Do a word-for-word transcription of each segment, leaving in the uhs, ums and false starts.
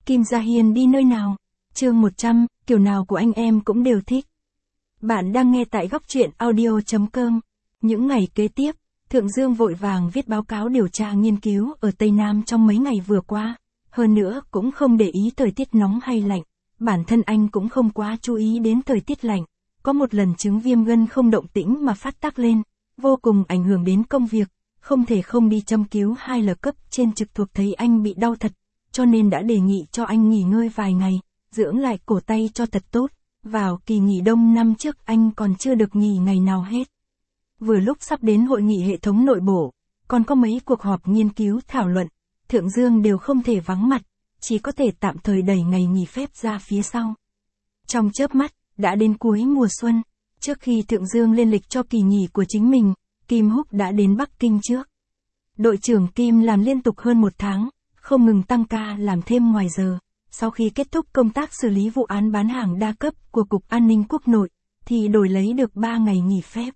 Kim Gia Hiên đi nơi nào? Chương một trăm, kiểu nào của anh em cũng đều thích. Bạn đang nghe tại góc truyện audio chấm com. Những ngày kế tiếp, Thượng Dương vội vàng viết báo cáo điều tra nghiên cứu ở Tây Nam trong mấy ngày vừa qua. Hơn nữa cũng không để ý thời tiết nóng hay lạnh. Bản thân anh cũng không quá chú ý đến thời tiết lạnh. Có một lần chứng viêm gân không động tĩnh mà phát tác lên, vô cùng ảnh hưởng đến công việc. Không thể không đi châm cứu hai lờ cấp trên trực thuộc thấy anh bị đau thật, cho nên đã đề nghị cho anh nghỉ ngơi vài ngày, dưỡng lại cổ tay cho thật tốt. Vào kỳ nghỉ đông năm trước anh còn chưa được nghỉ ngày nào hết. Vừa lúc sắp đến hội nghị hệ thống nội bộ, còn có mấy cuộc họp nghiên cứu thảo luận, Thượng Dương đều không thể vắng mặt, chỉ có thể tạm thời đẩy ngày nghỉ phép ra phía sau. Trong chớp mắt, đã đến cuối mùa xuân, trước khi Thượng Dương lên lịch cho kỳ nghỉ của chính mình, Kim Húc đã đến Bắc Kinh trước. Đội trưởng Kim làm liên tục hơn một tháng, không ngừng tăng ca làm thêm ngoài giờ. Sau khi kết thúc công tác xử lý vụ án bán hàng đa cấp của Cục An ninh Quốc nội, thì đổi lấy được ba ngày nghỉ phép.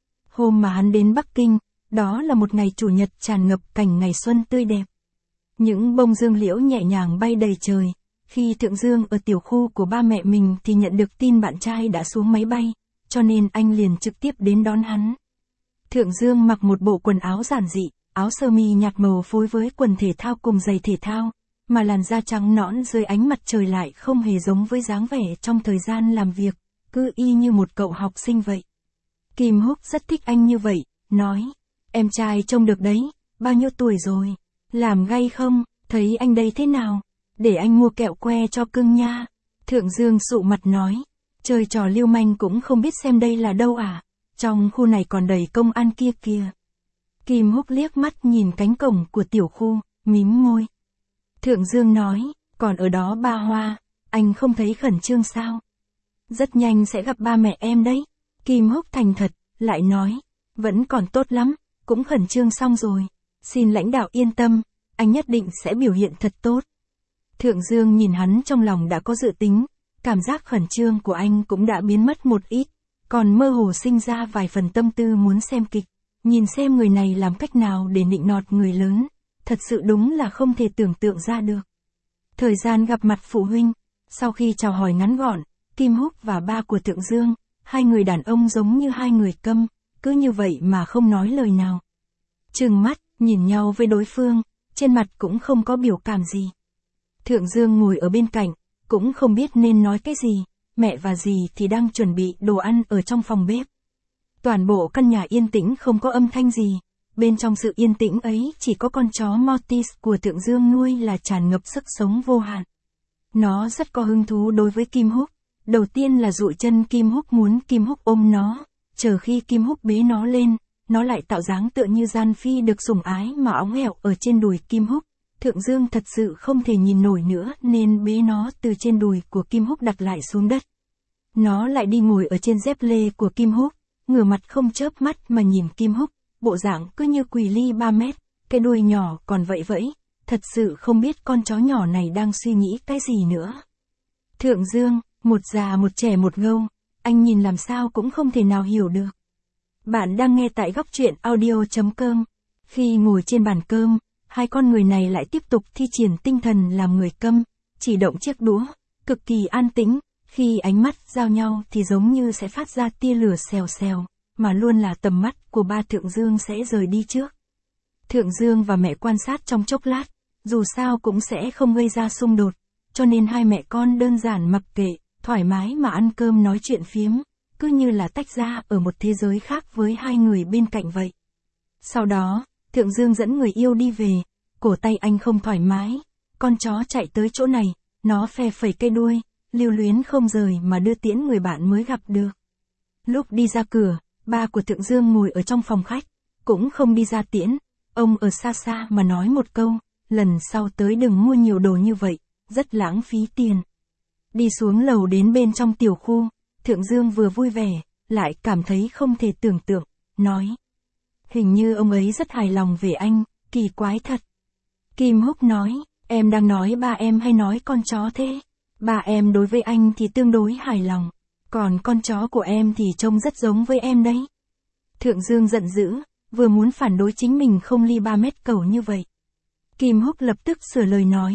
Hôm mà hắn đến Bắc Kinh, đó là một ngày chủ nhật tràn ngập cảnh ngày xuân tươi đẹp. Những bông dương liễu nhẹ nhàng bay đầy trời. Khi Thượng Dương ở tiểu khu của ba mẹ mình thì nhận được tin bạn trai đã xuống máy bay, cho nên anh liền trực tiếp đến đón hắn. Thượng Dương mặc một bộ quần áo giản dị, áo sơ mi nhạt màu phối với quần thể thao cùng giày thể thao, mà làn da trắng nõn dưới ánh mặt trời lại không hề giống với dáng vẻ trong thời gian làm việc, cứ y như một cậu học sinh vậy. Kim Húc rất thích anh như vậy, nói, em trai trông được đấy, bao nhiêu tuổi rồi, làm gay không, thấy anh đây thế nào, để anh mua kẹo que cho cưng nha. Thượng Dương sụ mặt nói, chơi trò lưu manh cũng không biết xem đây là đâu à, trong khu này còn đầy công an kia kìa. Kim Húc liếc mắt nhìn cánh cổng của tiểu khu, mím môi. Thượng Dương nói, còn ở đó ba Hoa, anh không thấy khẩn trương sao? Rất nhanh sẽ gặp ba mẹ em đấy. Kim Húc thành thật, lại nói, vẫn còn tốt lắm, cũng khẩn trương xong rồi. Xin lãnh đạo yên tâm, anh nhất định sẽ biểu hiện thật tốt. Thượng Dương nhìn hắn trong lòng đã có dự tính, cảm giác khẩn trương của anh cũng đã biến mất một ít, còn mơ hồ sinh ra vài phần tâm tư muốn xem kịch, nhìn xem người này làm cách nào để nịnh nọt người lớn. Thật sự đúng là không thể tưởng tượng ra được. Thời gian gặp mặt phụ huynh, sau khi chào hỏi ngắn gọn, Kim Húc và ba của Thượng Dương, hai người đàn ông giống như hai người câm, cứ như vậy mà không nói lời nào. Trừng mắt, nhìn nhau với đối phương, trên mặt cũng không có biểu cảm gì. Thượng Dương ngồi ở bên cạnh, cũng không biết nên nói cái gì, mẹ và dì thì đang chuẩn bị đồ ăn ở trong phòng bếp. Toàn bộ căn nhà yên tĩnh không có âm thanh gì. Bên trong sự yên tĩnh ấy chỉ có con chó Maltese của Thượng Dương nuôi là tràn ngập sức sống vô hạn. Nó rất có hứng thú đối với Kim Húc. Đầu tiên là dụi chân Kim Húc muốn Kim Húc ôm nó. Chờ khi Kim Húc bế nó lên, nó lại tạo dáng tựa như gian phi được sủng ái mà óng ẹo ở trên đùi Kim Húc. Thượng Dương thật sự không thể nhìn nổi nữa nên bế nó từ trên đùi của Kim Húc đặt lại xuống đất. Nó lại đi ngồi ở trên dép lê của Kim Húc, ngửa mặt không chớp mắt mà nhìn Kim Húc. Bộ dạng cứ như quỳ ly ba mét, cái đuôi nhỏ còn vậy vẫy, thật sự không biết con chó nhỏ này đang suy nghĩ cái gì nữa. Thượng Dương, một già một trẻ một ngâu, anh nhìn làm sao cũng không thể nào hiểu được. Bạn đang nghe tại góc truyện audio chấm com. Khi ngồi trên bàn cơm, hai con người này lại tiếp tục thi triển tinh thần làm người câm, chỉ động chiếc đũa, cực kỳ an tĩnh, khi ánh mắt giao nhau thì giống như sẽ phát ra tia lửa xèo xèo. Mà luôn là tầm mắt của ba Thượng Dương sẽ rời đi trước. Thượng Dương và mẹ quan sát trong chốc lát, dù sao cũng sẽ không gây ra xung đột, cho nên hai mẹ con đơn giản mặc kệ, thoải mái mà ăn cơm nói chuyện phiếm, cứ như là tách ra ở một thế giới khác với hai người bên cạnh vậy. Sau đó, Thượng Dương dẫn người yêu đi về, cổ tay anh không thoải mái, con chó chạy tới chỗ này, nó phe phẩy cây đuôi, lưu luyến không rời mà đưa tiễn người bạn mới gặp được. Lúc đi ra cửa, ba của Thượng Dương ngồi ở trong phòng khách, cũng không đi ra tiễn, ông ở xa xa mà nói một câu, lần sau tới đừng mua nhiều đồ như vậy, rất lãng phí tiền. Đi xuống lầu đến bên trong tiểu khu, Thượng Dương vừa vui vẻ, lại cảm thấy không thể tưởng tượng, nói. Hình như ông ấy rất hài lòng về anh, kỳ quái thật. Kim Húc nói, em đang nói ba em hay nói con chó thế? Ba em đối với anh thì tương đối hài lòng. Còn con chó của em thì trông rất giống với em đấy. Thượng Dương giận dữ, vừa muốn phản đối chính mình không ly ba mét cầu như vậy. Kim Húc lập tức sửa lời nói,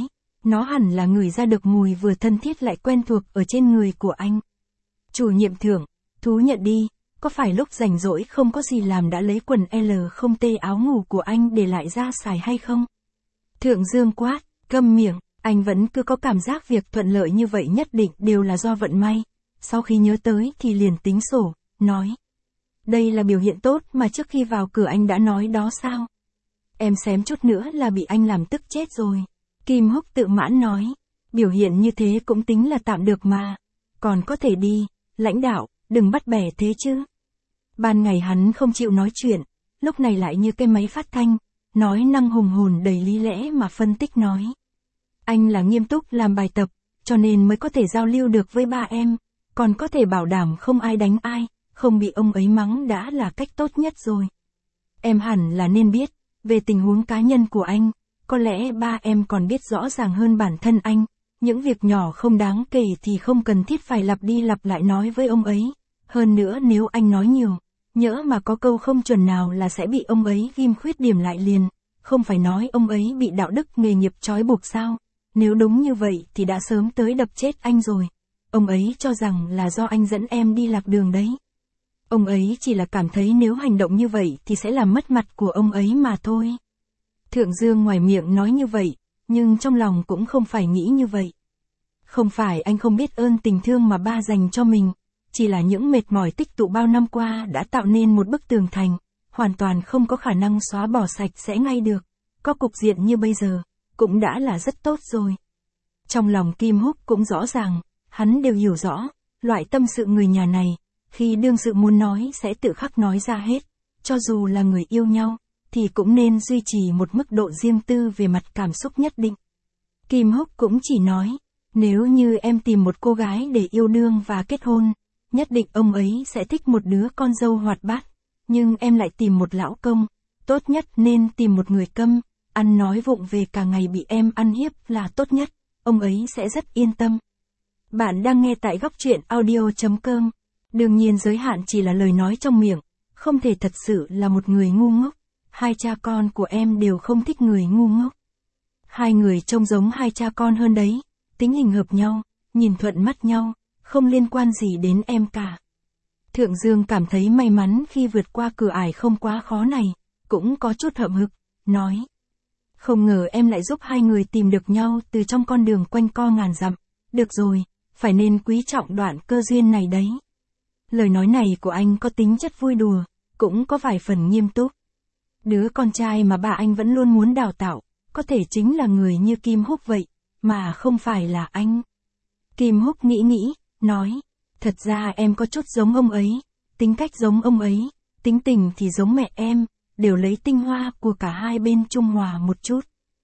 Nó hẳn là ngửi ra được mùi vừa thân thiết lại quen thuộc ở trên người của anh. Chủ nhiệm Thượng, thú nhận đi, có phải lúc rảnh rỗi không có gì làm đã lấy quần L không T áo ngủ của anh để lại ra xài hay không? Thượng Dương quát, câm miệng, anh vẫn cứ có cảm giác việc thuận lợi như vậy nhất định đều là do vận may. Sau khi nhớ tới thì liền tính sổ, nói. Đây là biểu hiện tốt mà trước khi vào cửa anh đã nói đó sao? Em xém chút nữa là bị anh làm tức chết rồi. Kim Húc tự mãn nói, biểu hiện như thế cũng tính là tạm được mà. Còn có thể đi, lãnh đạo, đừng bắt bẻ thế chứ. Ban ngày hắn không chịu nói chuyện, lúc này lại như cái máy phát thanh, nói năng hùng hồn đầy lý lẽ mà phân tích nói. Anh là nghiêm túc làm bài tập, cho nên mới có thể giao lưu được với ba em, còn có thể bảo đảm không ai đánh ai, không bị ông ấy mắng đã là cách tốt nhất rồi. Em hẳn là nên biết, về tình huống cá nhân của anh, có lẽ ba em còn biết rõ ràng hơn bản thân anh, những việc nhỏ không đáng kể thì không cần thiết phải lặp đi lặp lại nói với ông ấy. Hơn nữa nếu anh nói nhiều, nhỡ mà có câu không chuẩn nào là sẽ bị ông ấy ghim khuyết điểm lại liền, không phải nói ông ấy bị đạo đức nghề nghiệp trói buộc sao, nếu đúng như vậy thì đã sớm tới đập chết anh rồi. Ông ấy cho rằng là do anh dẫn em đi lạc đường đấy. Ông ấy chỉ là cảm thấy nếu hành động như vậy thì sẽ làm mất mặt của ông ấy mà thôi. Thượng Dương ngoài miệng nói như vậy, nhưng trong lòng cũng không phải nghĩ như vậy. Không phải anh không biết ơn tình thương mà ba dành cho mình, chỉ là những mệt mỏi tích tụ bao năm qua đã tạo nên một bức tường thành, hoàn toàn không có khả năng xóa bỏ sạch sẽ ngay được. Có cục diện như bây giờ, cũng đã là rất tốt rồi. Trong lòng Kim Húc cũng rõ ràng, hắn đều hiểu rõ, loại tâm sự người nhà này, khi đương sự muốn nói sẽ tự khắc nói ra hết, cho dù là người yêu nhau, thì cũng nên duy trì một mức độ riêng tư về mặt cảm xúc nhất định. Kim Húc cũng chỉ nói, nếu như em tìm một cô gái để yêu đương và kết hôn, nhất định ông ấy sẽ thích một đứa con dâu hoạt bát, nhưng em lại tìm một lão công, tốt nhất nên tìm một người câm, ăn nói vụng về cả ngày bị em ăn hiếp là tốt nhất, ông ấy sẽ rất yên tâm. Bạn đang nghe tại góc truyện audio chấm com. Đương nhiên giới hạn chỉ là lời nói trong miệng, không thể thật sự là một người ngu ngốc. Hai cha con của em đều không thích người ngu ngốc. Hai người trông giống hai cha con hơn đấy, tính hình hợp nhau, nhìn thuận mắt nhau, không liên quan gì đến em cả. Thượng Dương cảm thấy may mắn khi vượt qua cửa ải không quá khó này, cũng có chút hậm hực, nói. Không ngờ em lại giúp hai người tìm được nhau từ trong con đường quanh co ngàn dặm. Được rồi, phải nên quý trọng đoạn cơ duyên này đấy. Lời nói này của anh có tính chất vui đùa, cũng có vài phần nghiêm túc. Đứa con trai mà ba anh vẫn luôn muốn đào tạo, có thể chính là người như Kim Húc vậy, mà không phải là anh. Kim Húc nghĩ nghĩ, nói, thật ra em có chút giống ông ấy, tính cách giống ông ấy, tính tình thì giống mẹ em, đều lấy tinh hoa của cả hai bên trung hòa một chút.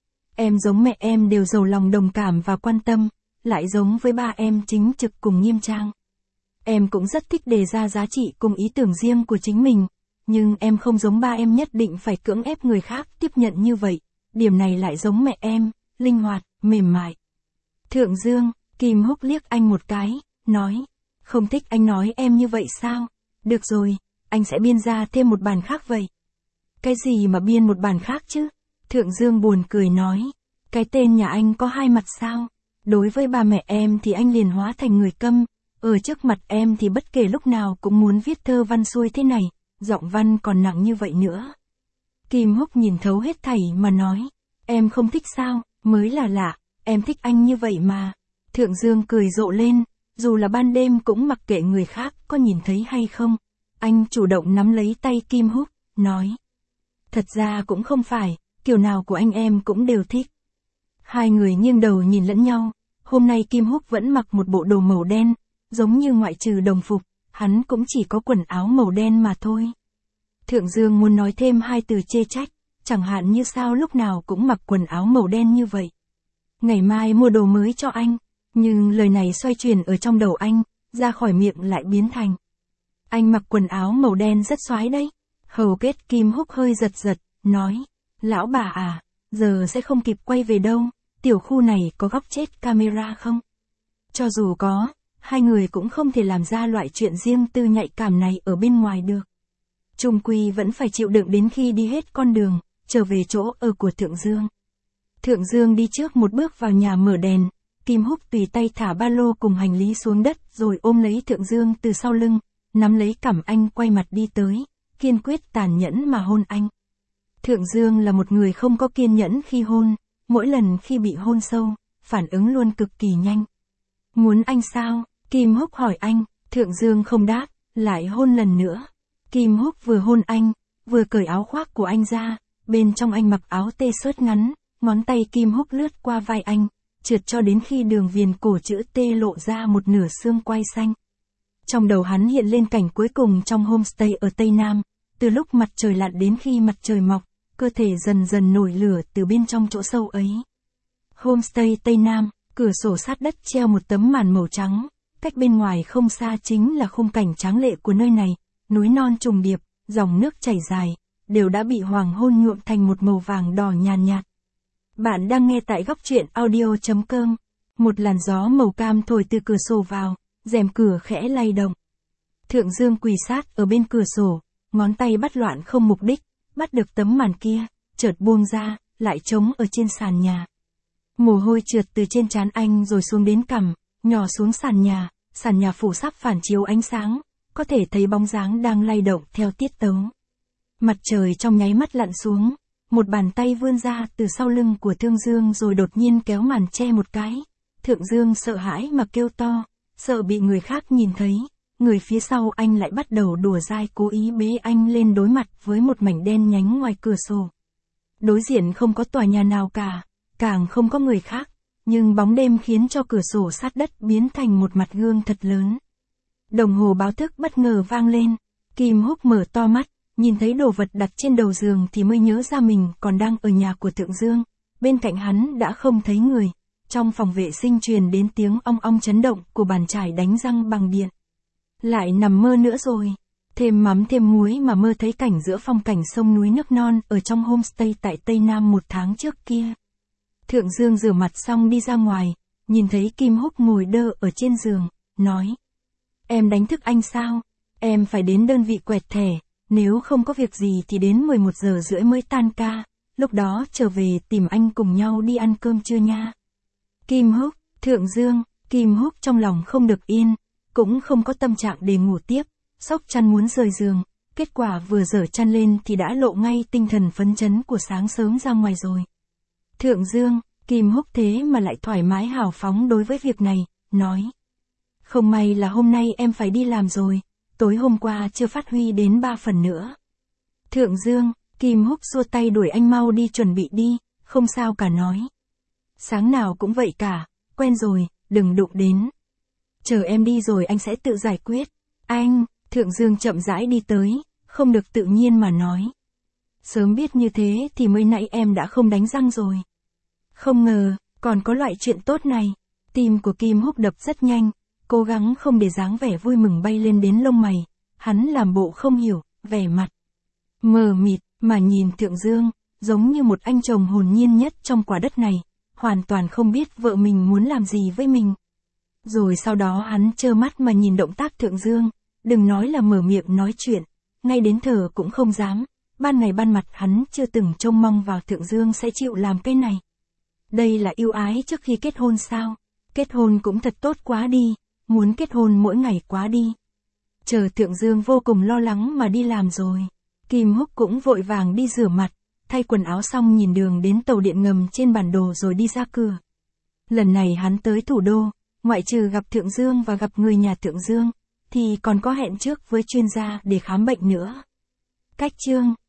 Em giống mẹ em đều giàu lòng đồng cảm và quan tâm, lại giống với ba em chính trực cùng nghiêm trang. Em cũng rất thích đề ra giá trị cùng ý tưởng riêng của chính mình, nhưng em không giống ba em nhất định phải cưỡng ép người khác tiếp nhận như vậy, điểm này lại giống mẹ em, linh hoạt, mềm mại. Thượng Dương, Kim Húc liếc anh một cái, nói, không thích anh nói em như vậy sao? Được rồi, anh sẽ biên ra thêm một bản khác vậy. Cái gì mà biên một bản khác chứ? Thượng Dương buồn cười nói, cái tên nhà anh có hai mặt sao? Đối với ba mẹ em thì anh liền hóa thành người câm, ở trước mặt em thì bất kể lúc nào cũng muốn viết thơ văn xuôi thế này, giọng văn còn nặng như vậy nữa. Kim Húc nhìn thấu hết thảy mà nói, em không thích sao, mới là lạ, em thích anh như vậy mà. Thượng Dương cười rộ lên, dù là ban đêm cũng mặc kệ người khác có nhìn thấy hay không. Anh chủ động nắm lấy tay Kim Húc, nói, thật ra cũng không phải, kiểu nào của anh em cũng đều thích. Hai người nghiêng đầu nhìn lẫn nhau, hôm nay Kim Húc vẫn mặc một bộ đồ màu đen, giống như ngoại trừ đồng phục, hắn cũng chỉ có quần áo màu đen mà thôi. Thượng Dương muốn nói thêm hai từ chê trách, chẳng hạn như sao lúc nào cũng mặc quần áo màu đen như vậy. Ngày mai mua đồ mới cho anh, nhưng lời này xoay chuyển ở trong đầu anh, ra khỏi miệng lại biến thành. Anh mặc quần áo màu đen rất xoái đấy. Hầu kết Kim Húc hơi giật giật, nói, lão bà à, giờ sẽ không kịp quay về đâu, tiểu khu này có góc chết camera không? Cho dù có, hai người cũng không thể làm ra loại chuyện riêng tư nhạy cảm này ở bên ngoài được. Chung quy vẫn phải chịu đựng đến khi đi hết con đường, trở về chỗ ở của Thượng Dương. Thượng Dương đi trước một bước vào nhà mở đèn, Kim Húc tùy tay thả ba lô cùng hành lý xuống đất rồi ôm lấy Thượng Dương từ sau lưng, nắm lấy cằm anh quay mặt đi tới, kiên quyết tàn nhẫn mà hôn anh. Thượng Dương là một người không có kiên nhẫn khi hôn, mỗi lần khi bị hôn sâu, phản ứng luôn cực kỳ nhanh. Muốn anh sao? Kim Húc hỏi anh, Thượng Dương không đáp, lại hôn lần nữa. Kim Húc vừa hôn anh, vừa cởi áo khoác của anh ra, bên trong anh mặc áo tê xớt ngắn, ngón tay Kim Húc lướt qua vai anh, trượt cho đến khi đường viền cổ chữ T lộ ra một nửa xương quai xanh. Trong đầu hắn hiện lên cảnh cuối cùng trong homestay ở Tây Nam, từ lúc mặt trời lặn đến khi mặt trời mọc, cơ thể dần dần nổi lửa từ bên trong chỗ sâu ấy. Homestay Tây Nam, cửa sổ sát đất treo một tấm màn màu trắng, cách bên ngoài không xa chính là khung cảnh tráng lệ của nơi này, núi non trùng điệp, dòng nước chảy dài, đều đã bị hoàng hôn nhuộm thành một màu vàng đỏ nhàn nhạt, nhạt. Bạn đang nghe tại góc truyện audio chấm com. Một làn gió màu cam thổi từ cửa sổ vào, rèm cửa khẽ lay động. Thượng Dương quỳ sát ở bên cửa sổ, ngón tay bắt loạn không mục đích, bắt được tấm màn kia, chợt buông ra, lại trống ở trên sàn nhà. Mồ hôi trượt từ trên trán anh rồi xuống đến cằm, nhỏ xuống sàn nhà, sàn nhà phủ sắp phản chiếu ánh sáng, có thể thấy bóng dáng đang lay động theo tiết tấu. Mặt trời trong nháy mắt lặn xuống, một bàn tay vươn ra từ sau lưng của Thượng Dương rồi đột nhiên kéo màn che một cái. Thượng Dương sợ hãi mà kêu to, sợ bị người khác nhìn thấy, người phía sau anh lại bắt đầu đùa dai cố ý bế anh lên đối mặt với một mảnh đen nhánh ngoài cửa sổ. Đối diện không có tòa nhà nào cả, càng không có người khác, nhưng bóng đêm khiến cho cửa sổ sát đất biến thành một mặt gương thật lớn. Đồng hồ báo thức bất ngờ vang lên, Kim Húc mở to mắt, nhìn thấy đồ vật đặt trên đầu giường thì mới nhớ ra mình còn đang ở nhà của Thượng Dương, bên cạnh hắn đã không thấy người. Trong phòng vệ sinh truyền đến tiếng ong ong chấn động của bàn chải đánh răng bằng điện. Lại nằm mơ nữa rồi. Thêm mắm thêm muối mà mơ thấy cảnh giữa phong cảnh sông núi nước non ở trong homestay tại Tây Nam một tháng trước kia. Thượng Dương rửa mặt xong đi ra ngoài, nhìn thấy Kim Húc ngồi đơ ở trên giường, nói. Em đánh thức anh sao? Em phải đến đơn vị quẹt thẻ, nếu không có việc gì thì đến mười một giờ rưỡi mới tan ca, lúc đó trở về tìm anh cùng nhau đi ăn cơm trưa nha. Kim Húc, Thượng Dương, Kim Húc trong lòng không được yên, cũng không có tâm trạng để ngủ tiếp, xốc chăn muốn rời giường, kết quả vừa dở chăn lên thì đã lộ ngay tinh thần phấn chấn của sáng sớm ra ngoài rồi. Thượng Dương, Kim Húc thế mà lại thoải mái hào phóng đối với việc này, nói. Không may là hôm nay em phải đi làm rồi, tối hôm qua chưa phát huy đến ba phần nữa. Thượng Dương, Kim Húc xua tay đuổi anh mau đi chuẩn bị đi, không sao cả nói. Sáng nào cũng vậy cả, quen rồi, đừng đụng đến. Chờ em đi rồi anh sẽ tự giải quyết. Anh, Thượng Dương chậm rãi đi tới, không được tự nhiên mà nói. Sớm biết như thế thì mới nãy em đã không đánh răng rồi. Không ngờ, còn có loại chuyện tốt này. Tim của Kim Húc đập rất nhanh, cố gắng không để dáng vẻ vui mừng bay lên đến lông mày. Hắn làm bộ không hiểu, vẻ mặt mờ mịt mà nhìn Thượng Dương, giống như một anh chồng hồn nhiên nhất trong quả đất này, hoàn toàn không biết vợ mình muốn làm gì với mình. Rồi sau đó hắn trơ mắt mà nhìn động tác Thượng Dương, đừng nói là mở miệng nói chuyện, ngay đến thở cũng không dám, ban ngày ban mặt hắn chưa từng trông mong vào Thượng Dương sẽ chịu làm cái này. Đây là yêu ái trước khi kết hôn sao? Kết hôn cũng thật tốt quá đi, muốn kết hôn mỗi ngày quá đi. Chờ Thượng Dương vô cùng lo lắng mà đi làm rồi, Kim Húc cũng vội vàng đi rửa mặt, thay quần áo xong nhìn đường đến tàu điện ngầm trên bản đồ rồi đi ra cửa. Lần này hắn tới thủ đô, ngoại trừ gặp Thượng Dương và gặp người nhà Thượng Dương, thì còn có hẹn trước với chuyên gia để khám bệnh nữa. Cách chương